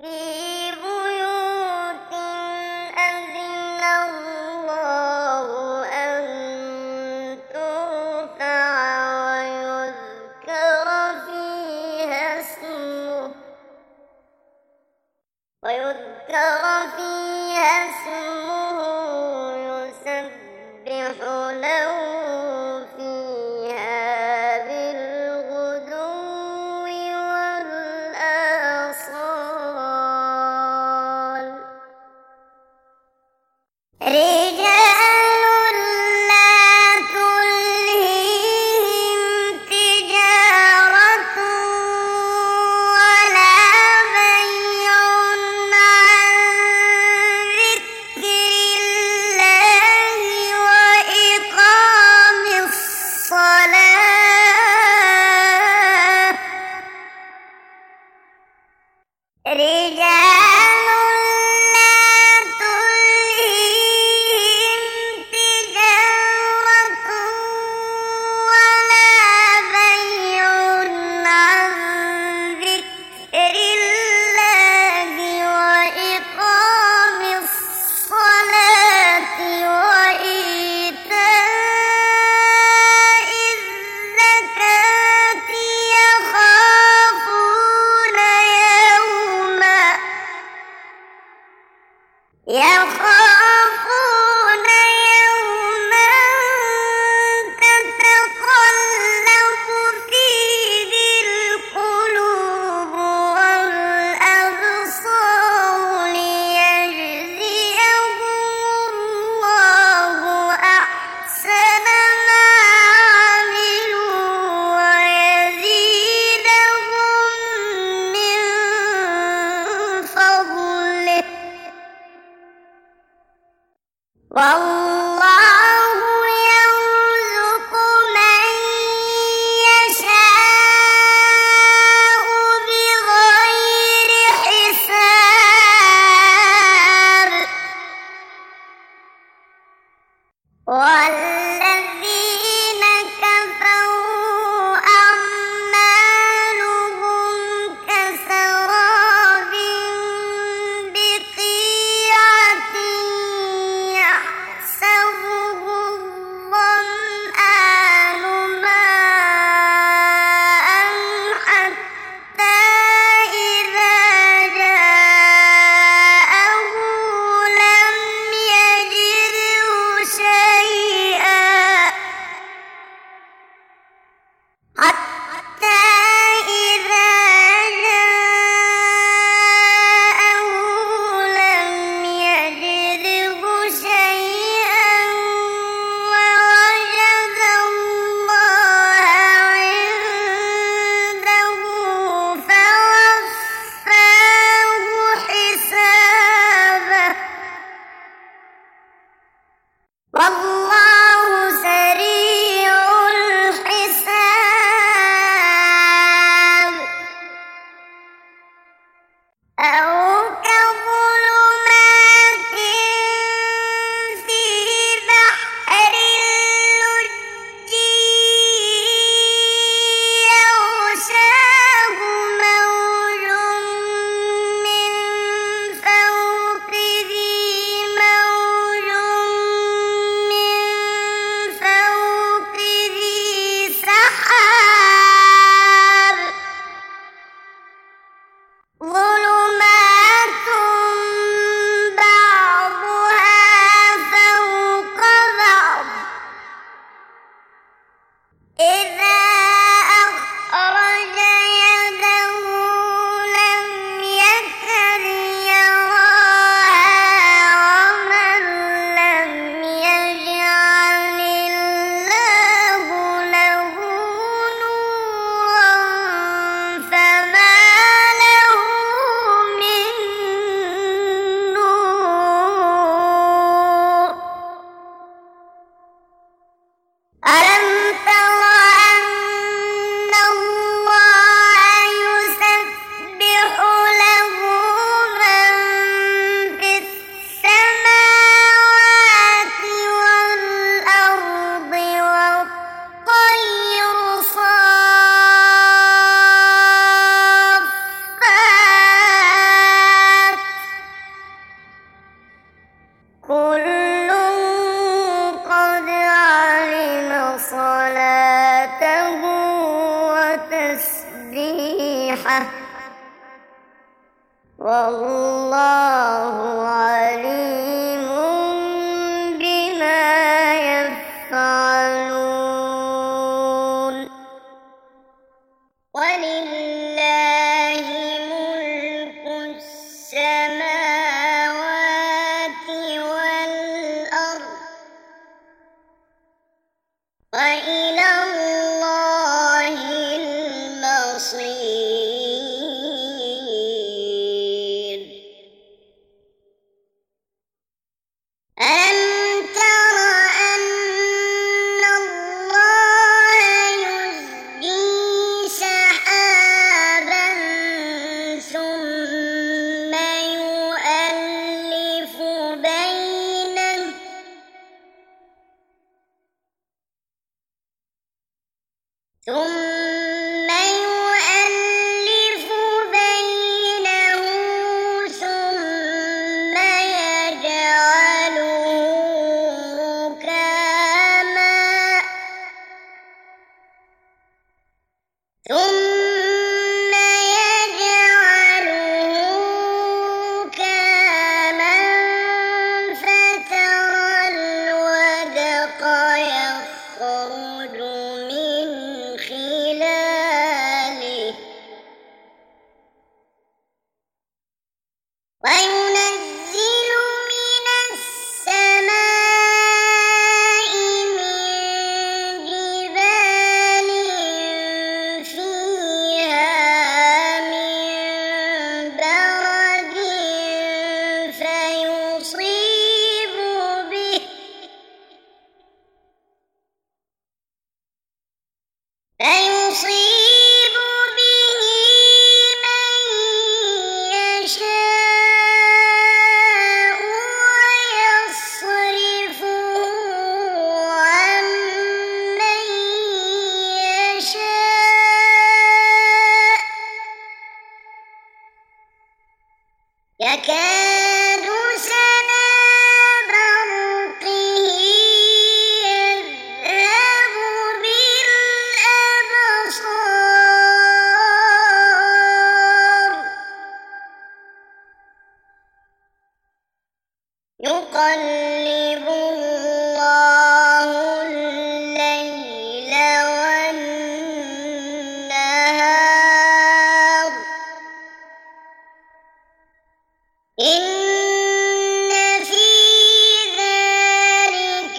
في بيوت أذن الله أن ترفع ويذكر فيها اسمه يسبح له فيها بالغدو والآصال رجال لا تلهيهم تجارة ولا بيع عن ذكر الله وإقام الصلاة رجال لا تلهيهم تجارة ولا بيع عن ذكر الله وإقام الصلاة وإيتاء الزكاة يخافون يوما تتقلب فيه القلوب والأبصار ليجزيهم الله أحسن ما عملوا ويزيدهم من فضله والله يرزق من يشاء بغير حساب والذين كفروا أعمالهم كسراب بقيعة يحسبه الظمآن ماء حتى إذا جاءه لم يجده شيئا حتى إذا جاءه لم يجده شيئا ووجد الله عنده فوفاه حسابه والله سريع الحساب أو كظلمات في بحر اللجي يغشاه موج من فوقه موج من فوقه سحاب ظلمات والله عليم بما يفعلون ولله ملك السماوات والأرض وإلى الله المصير ألم تر أن الله يزجي سحابا ثم يؤلف بينه ثم يجعله ركاما فترى الودق يخرج من خلاله وينزل من السماء من جبال فيها من برد فيصيب به من يشاء ويصرفه عن من يشاء يكاد سنا برقه يذهب بالأبصار يقلب الله الليل والنهار إن في ذلك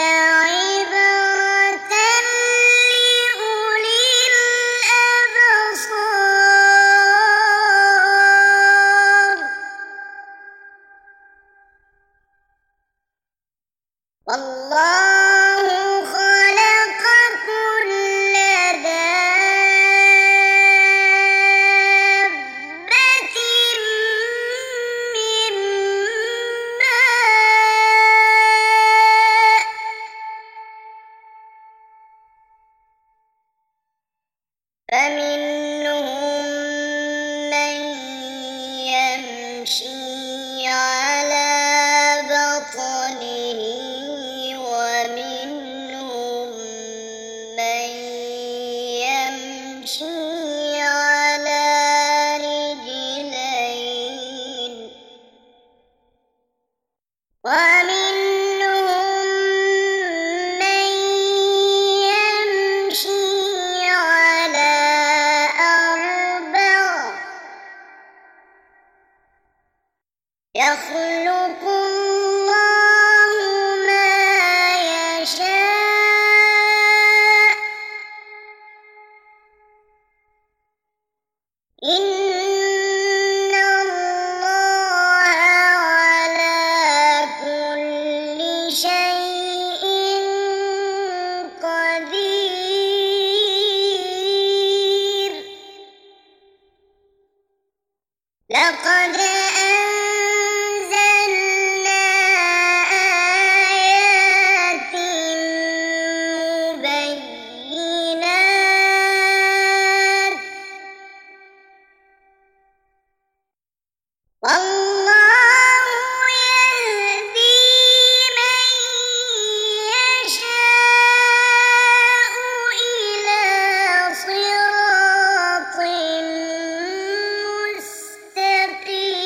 لعبرة لأولي الأبصار والله خلق كل دابة من ماء فمنهم من يمشي على بطنه ومنهم من يمشي على رجلين ومنهم من يمشي على أربع يخلق الله ما يشاء إن الله على كل شيء قدير لقد أنزلنا آيات مبينات والله يهدي من يشاء إلى صراط مستقيم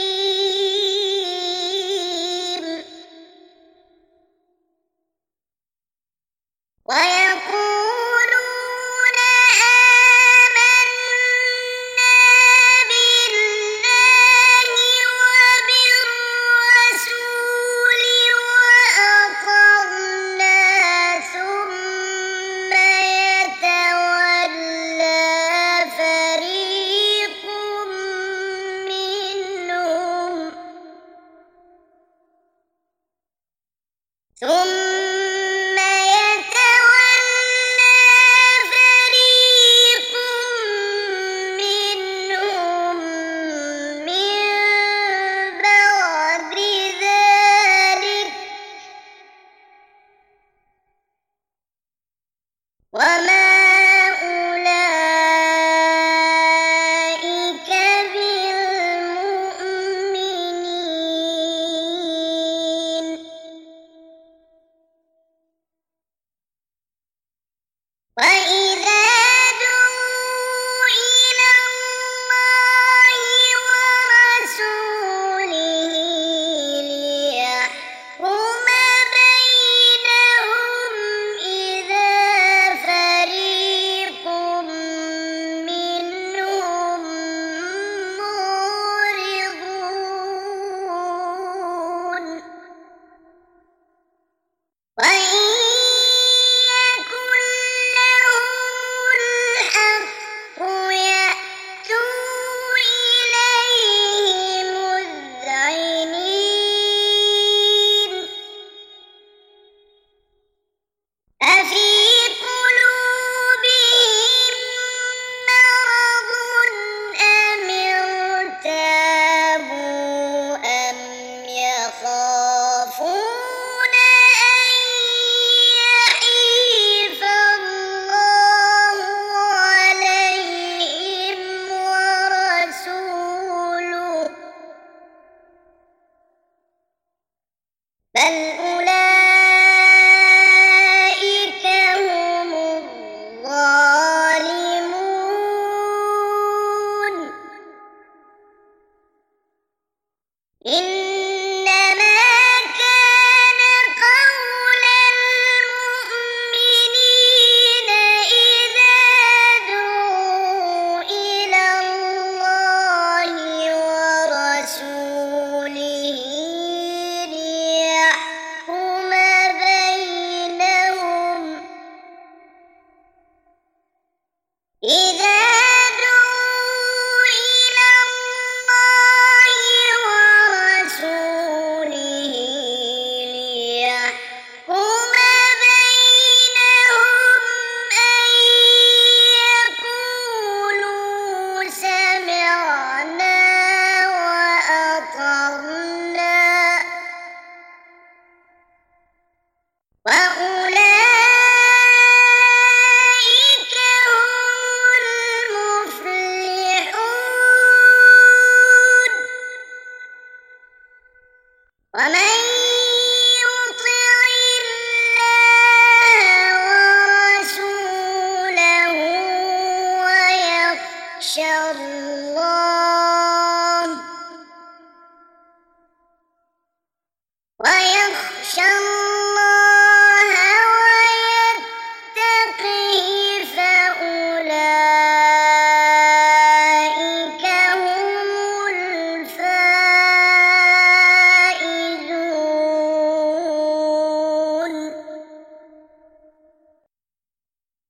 إن